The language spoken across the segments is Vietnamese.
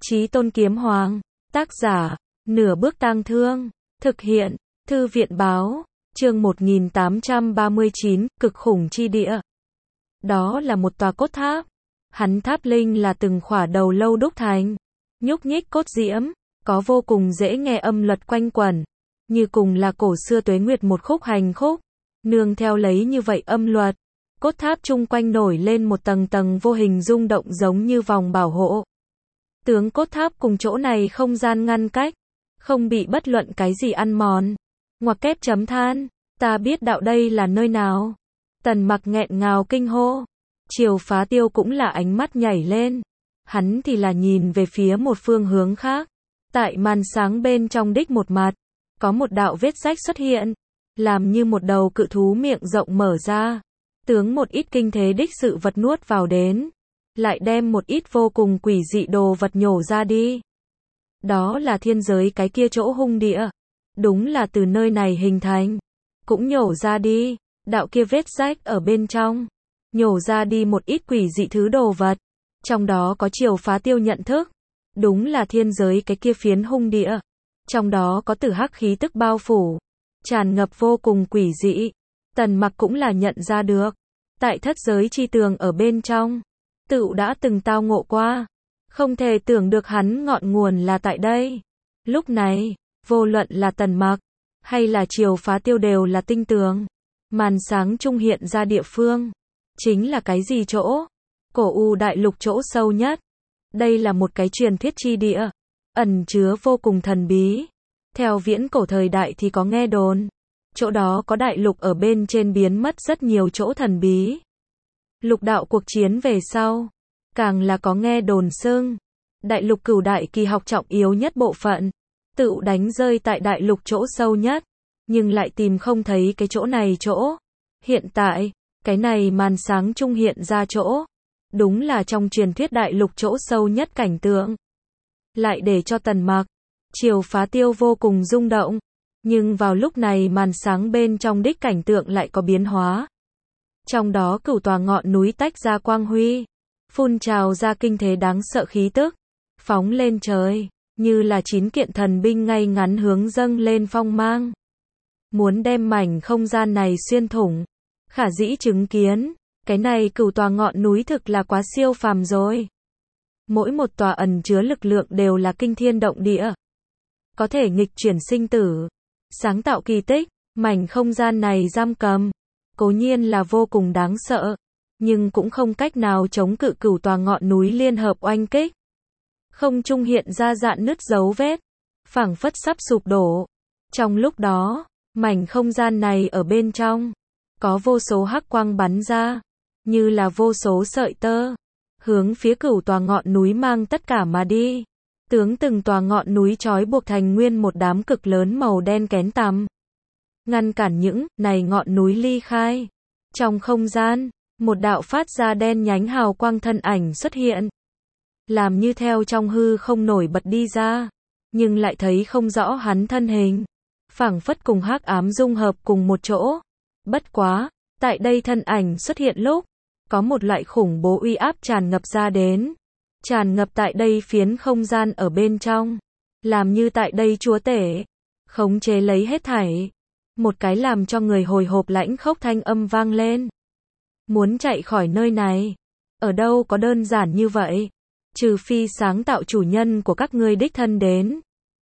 Chí Tôn Kiếm Hoàng, tác giả, Nửa Bước Tang Thương, thực hiện, Thư viện báo, chương 1839, cực khủng chi địa. Đó là một tòa cốt tháp. Hắn tháp linh là từng khỏa đầu lâu đúc thành, nhúc nhích cốt diễm, có vô cùng dễ nghe âm luật quanh quẩn, như cùng là cổ xưa tuế nguyệt một khúc hành khúc, nương theo lấy như vậy âm luật. Cốt tháp chung quanh nổi lên một tầng tầng vô hình rung động giống như vòng bảo hộ. Tướng cốt tháp cùng chỗ này không gian ngăn cách, không bị bất luận cái gì ăn mòn. Ngoặc kép chấm than, ta biết đạo đây là nơi nào. Tần Mặc nghẹn ngào kinh hô. Triều Phá Tiêu cũng là ánh mắt nhảy lên. Hắn thì là nhìn về phía một phương hướng khác. Tại màn sáng bên trong đích một mặt, có một đạo vết rách xuất hiện, làm như một đầu cự thú miệng rộng mở ra. Tướng một ít kinh thế đích sự vật nuốt vào đến, lại đem một ít vô cùng quỷ dị đồ vật nhổ ra đi. Đó là thiên giới cái kia chỗ hung địa. Đúng là từ nơi này hình thành. Cũng nhổ ra đi. Đạo kia vết rách ở bên trong. Nhổ ra đi một ít quỷ dị thứ đồ vật. Trong đó có Triều Phá Tiêu nhận thức. Đúng là thiên giới cái kia phiến hung địa. Trong đó có tử hắc khí tức bao phủ. Tràn ngập vô cùng quỷ dị. Tần Mặc cũng là nhận ra được. Tại thất giới chi tường ở bên trong, tựu đã từng tao ngộ qua. Không thể tưởng được hắn ngọn nguồn là tại đây. Lúc này, vô luận là Tần Mặc, hay là Triều Phá Tiêu đều là tinh tường. Màn sáng trung hiện ra địa phương. Chính là cái gì chỗ? Cổ U đại lục chỗ sâu nhất. Đây là một cái truyền thuyết chi địa. Ẩn chứa vô cùng thần bí. Theo viễn cổ thời đại thì có nghe đồn. Chỗ đó có đại lục ở bên trên biến mất rất nhiều chỗ thần bí. Lục đạo cuộc chiến về sau, càng là có nghe đồn xưng. Đại lục cửu đại kỳ học trọng yếu nhất bộ phận, tự đánh rơi tại đại lục chỗ sâu nhất, nhưng lại tìm không thấy cái chỗ này chỗ. Hiện tại, cái này màn sáng trung hiện ra chỗ, đúng là trong truyền thuyết đại lục chỗ sâu nhất cảnh tượng. Lại để cho Tần Mặc, Triều Phá Tiêu vô cùng rung động. Nhưng vào lúc này màn sáng bên trong đích cảnh tượng lại có biến hóa. Trong đó cửu tòa ngọn núi tách ra quang huy, phun trào ra kinh thế đáng sợ khí tức, phóng lên trời, như là 9 kiện thần binh ngay ngắn hướng dâng lên phong mang. Muốn đem mảnh không gian này xuyên thủng, khả dĩ chứng kiến, cái này cửu tòa ngọn núi thực là quá siêu phàm rồi. Mỗi một tòa ẩn chứa lực lượng đều là kinh thiên động địa, có thể nghịch chuyển sinh tử, sáng tạo kỳ tích. Mảnh không gian này giam cầm, cố nhiên là vô cùng đáng sợ, nhưng cũng không cách nào chống cự cửu tòa ngọn núi liên hợp oanh kích. Không trung hiện ra dạn nứt dấu vết, phảng phất sắp sụp đổ. Trong lúc đó, mảnh không gian này ở bên trong, có vô số hắc quang bắn ra, như là vô số sợi tơ, hướng phía cửu tòa ngọn núi mang tất cả mà đi. Tướng từng tòa ngọn núi trói buộc thành nguyên một đám cực lớn màu đen kén tằm, ngăn cản những này ngọn núi ly khai. Trong không gian, một đạo phát ra đen nhánh hào quang thân ảnh xuất hiện, làm như theo trong hư không nổi bật đi ra, nhưng lại thấy không rõ hắn thân hình, phảng phất cùng hắc ám dung hợp cùng một chỗ. Bất quá, tại đây thân ảnh xuất hiện lúc, có một loại khủng bố uy áp tràn ngập ra đến, tràn ngập tại đây phiến không gian ở bên trong, làm như tại đây chúa tể khống chế lấy hết thảy. Một cái làm cho người hồi hộp lãnh khốc thanh âm vang lên. Muốn chạy khỏi nơi này, ở đâu có đơn giản như vậy, trừ phi sáng tạo chủ nhân của các ngươi đích thân đến.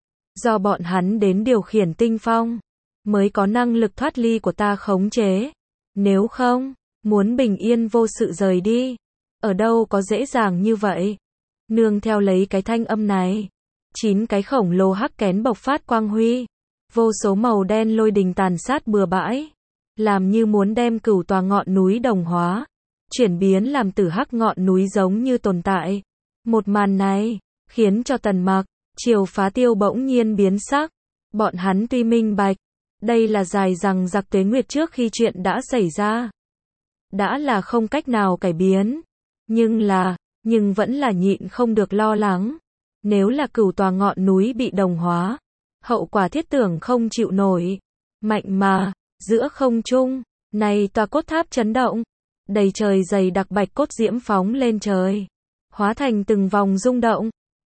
Do bọn hắn đến điều khiển tinh phong, mới có năng lực thoát ly của ta khống chế. Nếu không, muốn bình yên vô sự rời đi, ở đâu có dễ dàng như vậy. Nương theo lấy cái thanh âm này, 9 cái khổng lồ hắc kén bộc phát quang huy. Vô số màu đen lôi đình tàn sát bừa bãi, làm như muốn đem cửu tòa ngọn núi đồng hóa, chuyển biến làm tử hắc ngọn núi giống như tồn tại. Một màn này, khiến cho Tần Mặc, Triều Phá Tiêu bỗng nhiên biến sắc. Bọn hắn tuy minh bạch, đây là dài rằng giặc tuế nguyệt trước khi chuyện đã xảy ra, đã là không cách nào cải biến, nhưng vẫn là nhịn không được lo lắng. Nếu là cửu tòa ngọn núi bị đồng hóa, hậu quả thiết tưởng không chịu nổi. Mạnh mà, giữa không trung, này tòa cốt tháp chấn động, đầy trời dày đặc bạch cốt diễm phóng lên trời, hóa thành từng vòng rung động,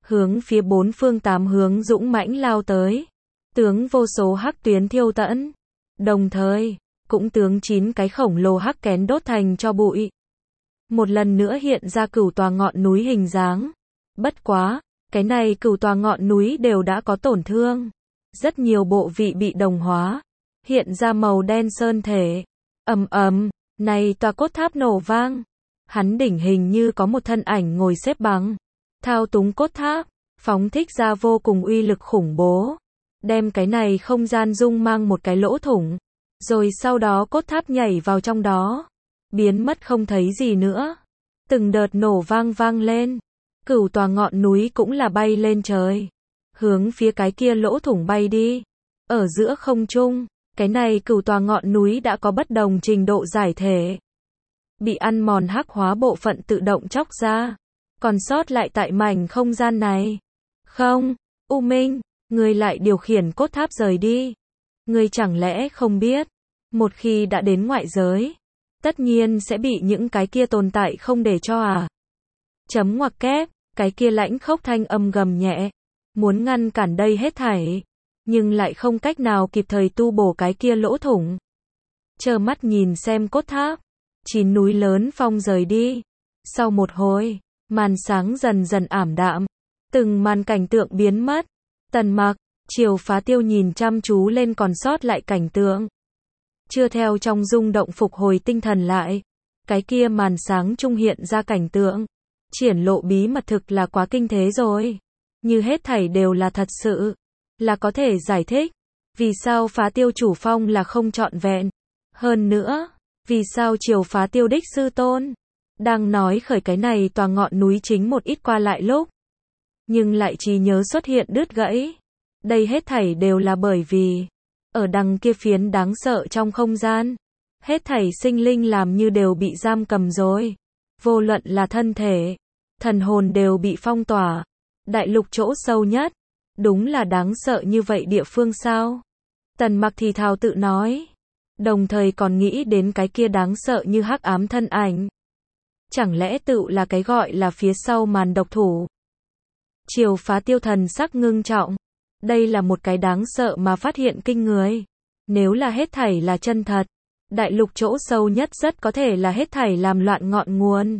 hướng phía bốn phương tám hướng dũng mãnh lao tới, tướng vô số hắc tuyến thiêu tận, đồng thời, cũng tướng 9 cái khổng lồ hắc kén đốt thành cho bụi. Một lần nữa hiện ra cửu tòa ngọn núi hình dáng. Bất quá, cái này cửu tòa ngọn núi đều đã có tổn thương. Rất nhiều bộ vị bị đồng hóa, hiện ra màu đen sơn thể. Ầm ầm, này tòa cốt tháp nổ vang. Hắn đỉnh hình như có một thân ảnh ngồi xếp bằng, thao túng cốt tháp, phóng thích ra vô cùng uy lực khủng bố, đem cái này không gian dung mang một cái lỗ thủng, rồi sau đó cốt tháp nhảy vào trong đó, biến mất không thấy gì nữa. Từng đợt nổ vang vang lên, cửu tòa ngọn núi cũng là bay lên trời, hướng phía cái kia lỗ thủng bay đi. Ở giữa không trung, cái này cửu tòa ngọn núi đã có bất đồng trình độ giải thể, bị ăn mòn hắc hóa bộ phận tự động chóc ra, còn sót lại tại mảnh không gian này. Không, U Minh, ngươi lại điều khiển cốt tháp rời đi. Ngươi chẳng lẽ không biết, một khi đã đến ngoại giới, tất nhiên sẽ bị những cái kia tồn tại không để cho à? Chấm ngoặc kép, cái kia lãnh khốc thanh âm gầm nhẹ, muốn ngăn cản đây hết thảy, nhưng lại không cách nào kịp thời tu bổ cái kia lỗ thủng. Trơ mắt nhìn xem cốt tháp, 9 núi lớn phong rời đi. Sau một hồi, màn sáng dần dần ảm đạm, từng màn cảnh tượng biến mất. Tần Mặc, Triều Phá Tiêu nhìn chăm chú lên còn sót lại cảnh tượng, chưa theo trong rung động phục hồi tinh thần lại. Cái kia màn sáng trung hiện ra cảnh tượng, triển lộ bí mật thực là quá kinh thế rồi. Như hết thảy đều là thật sự, là có thể giải thích vì sao Phá Tiêu chủ phong là không trọn vẹn. Hơn nữa, vì sao Triều Phá Tiêu đích sư tôn đang nói khởi cái này tòa ngọn núi chính một ít qua lại lúc, nhưng lại trí nhớ xuất hiện đứt gãy. Đây hết thảy đều là bởi vì, ở đằng kia phiến đáng sợ trong không gian, hết thảy sinh linh làm như đều bị giam cầm rồi. Vô luận là thân thể, thần hồn đều bị phong tỏa. Đại lục chỗ sâu nhất, đúng là đáng sợ như vậy địa phương sao? Tần Mặc thì thào tự nói, đồng thời còn nghĩ đến cái kia đáng sợ như hắc ám thân ảnh. Chẳng lẽ tự là cái gọi là phía sau màn độc thủ? Triều Phá Tiêu thần sắc ngưng trọng. Đây là một cái đáng sợ mà phát hiện kinh người. Nếu là hết thảy là chân thật, đại lục chỗ sâu nhất rất có thể là hết thảy làm loạn ngọn nguồn.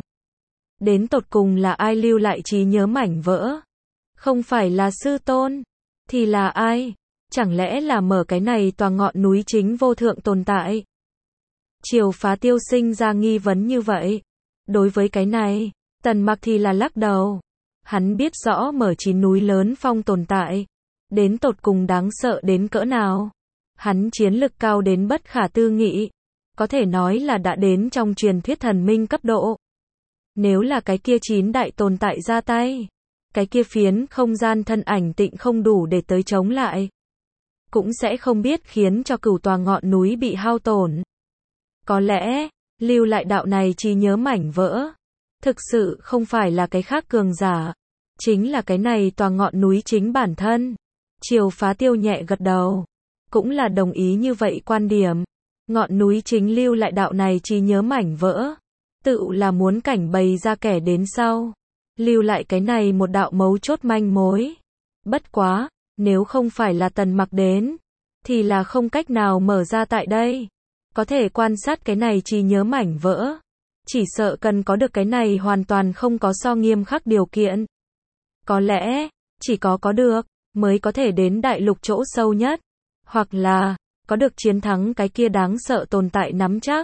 Đến tột cùng là ai lưu lại trí nhớ mảnh vỡ? Không phải là sư tôn, thì là ai? Chẳng lẽ là mở cái này tòa ngọn núi chính vô thượng tồn tại? Triều Phá Tiêu sinh ra nghi vấn như vậy. Đối với cái này, Tần Mặc thì là lắc đầu. Hắn biết rõ mở 9 núi lớn phong tồn tại, đến tột cùng đáng sợ đến cỡ nào. Hắn chiến lực cao đến bất khả tư nghị, có thể nói là đã đến trong truyền thuyết thần minh cấp độ. Nếu là cái kia 9 đại tồn tại ra tay, cái kia phiến không gian thân ảnh tịnh không đủ để tới chống lại, cũng sẽ không biết khiến cho cửu tòa ngọn núi bị hao tổn. Có lẽ, lưu lại đạo này trí nhớ mảnh vỡ, thực sự không phải là cái khác cường giả, chính là cái này tòa ngọn núi chính bản thân. Triều Phá Tiêu nhẹ gật đầu, cũng là đồng ý như vậy quan điểm. Ngọn núi chính lưu lại đạo này trí nhớ mảnh vỡ, tự là muốn cảnh bày ra kẻ đến sau, lưu lại cái này một đạo mấu chốt manh mối. Bất quá, nếu không phải là Tần Mặc đến, thì là không cách nào mở ra tại đây. Có thể quan sát cái này trí nhớ mảnh vỡ, chỉ sợ cần có được cái này hoàn toàn không có so nghiêm khắc điều kiện. Có lẽ, chỉ có được, mới có thể đến đại lục chỗ sâu nhất, hoặc là, có được chiến thắng cái kia đáng sợ tồn tại nắm chắc.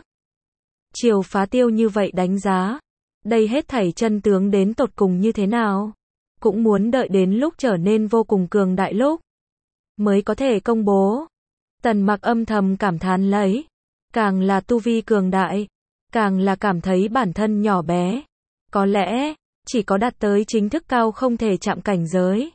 Triều Phá Tiêu như vậy đánh giá, đây hết thảy chân tướng đến tột cùng như thế nào, cũng muốn đợi đến lúc trở nên vô cùng cường đại lúc, mới có thể công bố. Tần Mặc âm thầm cảm thán lấy, càng là tu vi cường đại, càng là cảm thấy bản thân nhỏ bé. Có lẽ, chỉ có đạt tới chính thức cao không thể chạm cảnh giới,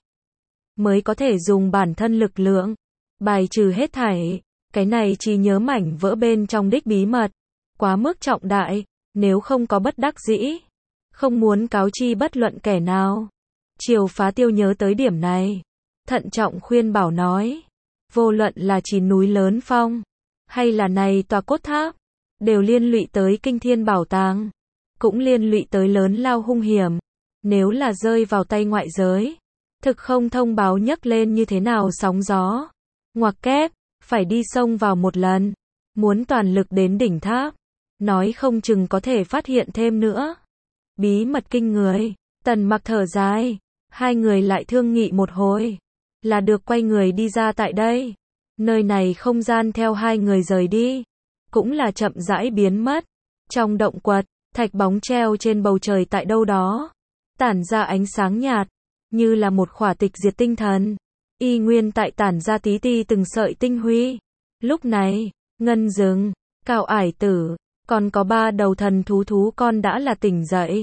mới có thể dùng bản thân lực lượng, bài trừ hết thảy. Cái này chỉ nhớ mảnh vỡ bên trong đích bí mật, quá mức trọng đại, nếu không có bất đắc dĩ, không muốn cáo chi bất luận kẻ nào. Triều Phá Tiêu nhớ tới điểm này, thận trọng khuyên bảo nói, vô luận là 9 núi lớn phong, hay là này tòa cốt tháp, đều liên lụy tới kinh thiên bảo tàng, cũng liên lụy tới lớn lao hung hiểm. Nếu là rơi vào tay ngoại giới, Thực không thông báo nhấc lên như thế nào sóng gió. Ngoặc kép, phải đi sông vào một lần. Muốn toàn lực đến đỉnh tháp. Nói không chừng có thể phát hiện thêm nữa. Bí mật kinh người. Tần Mặc thở dài. Hai người lại thương nghị một hồi. Là được quay người đi ra tại đây. Nơi này không gian theo hai người rời đi. Cũng là chậm rãi biến mất. Trong động quật, thạch bóng treo trên bầu trời tại đâu đó. Tản ra ánh sáng nhạt. Như là một khỏa tịch diệt tinh thần. Y nguyên tại tản ra tí ti từng sợi tinh huy. Lúc này, Ngân Dừng, Cao Ải Tử, còn có 3 đầu thần thú con đã là tỉnh dậy.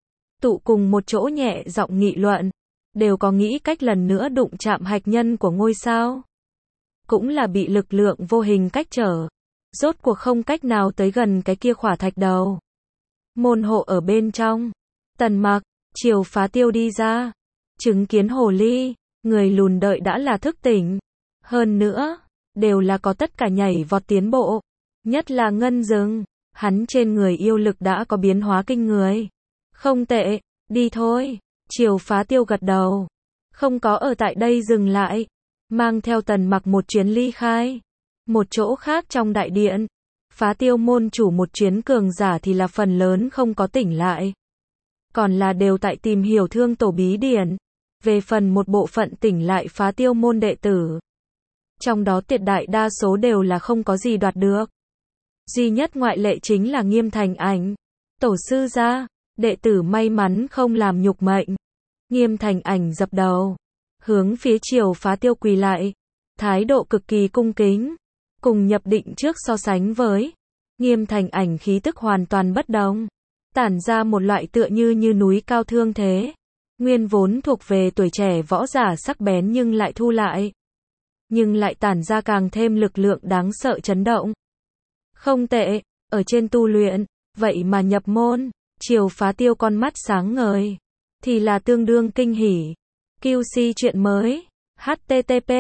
Tụ cùng một chỗ nhẹ giọng nghị luận. Đều có nghĩ cách lần nữa đụng chạm hạch nhân của ngôi sao. Cũng là bị lực lượng vô hình cách trở. Rốt cuộc không cách nào tới gần cái kia khỏa thạch đầu. Môn hộ ở bên trong. Tần Mặc, Triều Phá Tiêu đi ra. Chứng kiến hồ ly, người lùn đợi đã là thức tỉnh. Hơn nữa, đều là có tất cả nhảy vọt tiến bộ. Nhất là Ngân Dừng, hắn trên người yêu lực đã có biến hóa kinh người. Không tệ, đi thôi. Triều Phá Tiêu gật đầu. Không có ở tại đây dừng lại. Mang theo Tần Mặc một chuyến ly khai. Một chỗ khác trong đại điện. Phá Tiêu môn chủ một chuyến cường giả thì là phần lớn không có tỉnh lại. Còn là đều tại tìm hiểu thương tổ bí điển. Về phần một bộ phận tỉnh lại Phá Tiêu môn đệ tử. Trong đó tuyệt đại đa số đều là không có gì đoạt được. Duy nhất ngoại lệ chính là Nghiêm Thành Ảnh. Tổ sư gia, đệ tử may mắn không làm nhục mệnh. Nghiêm Thành Ảnh dập đầu. Hướng phía Triều Phá Tiêu quỳ lại. Thái độ cực kỳ cung kính. Cùng nhập định trước so sánh với. Nghiêm Thành Ảnh khí tức hoàn toàn bất đồng. Tản ra một loại tựa như núi cao thương thế. Nguyên vốn thuộc về tuổi trẻ võ giả sắc bén nhưng lại thu lại. Nhưng lại tản ra càng thêm lực lượng đáng sợ chấn động. Không tệ, ở trên tu luyện, vậy mà nhập môn, Triều Phá Tiêu con mắt sáng ngời. Thì là tương đương kinh hỉ. QC chuyện mới. http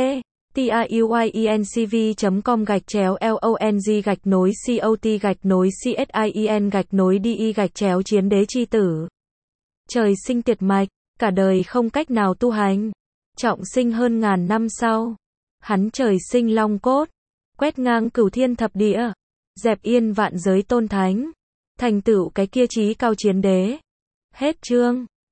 tiuyinc.com/long/cot/csin-chiến đế chi tử. Trời sinh tuyệt mạch, cả đời không cách nào tu hành. Trọng sinh hơn ngàn năm sau. Hắn trời sinh long cốt. Quét ngang cửu thiên thập địa. Dẹp yên vạn giới tôn thánh. Thành tựu cái kia chí cao chiến đế. Hết chương.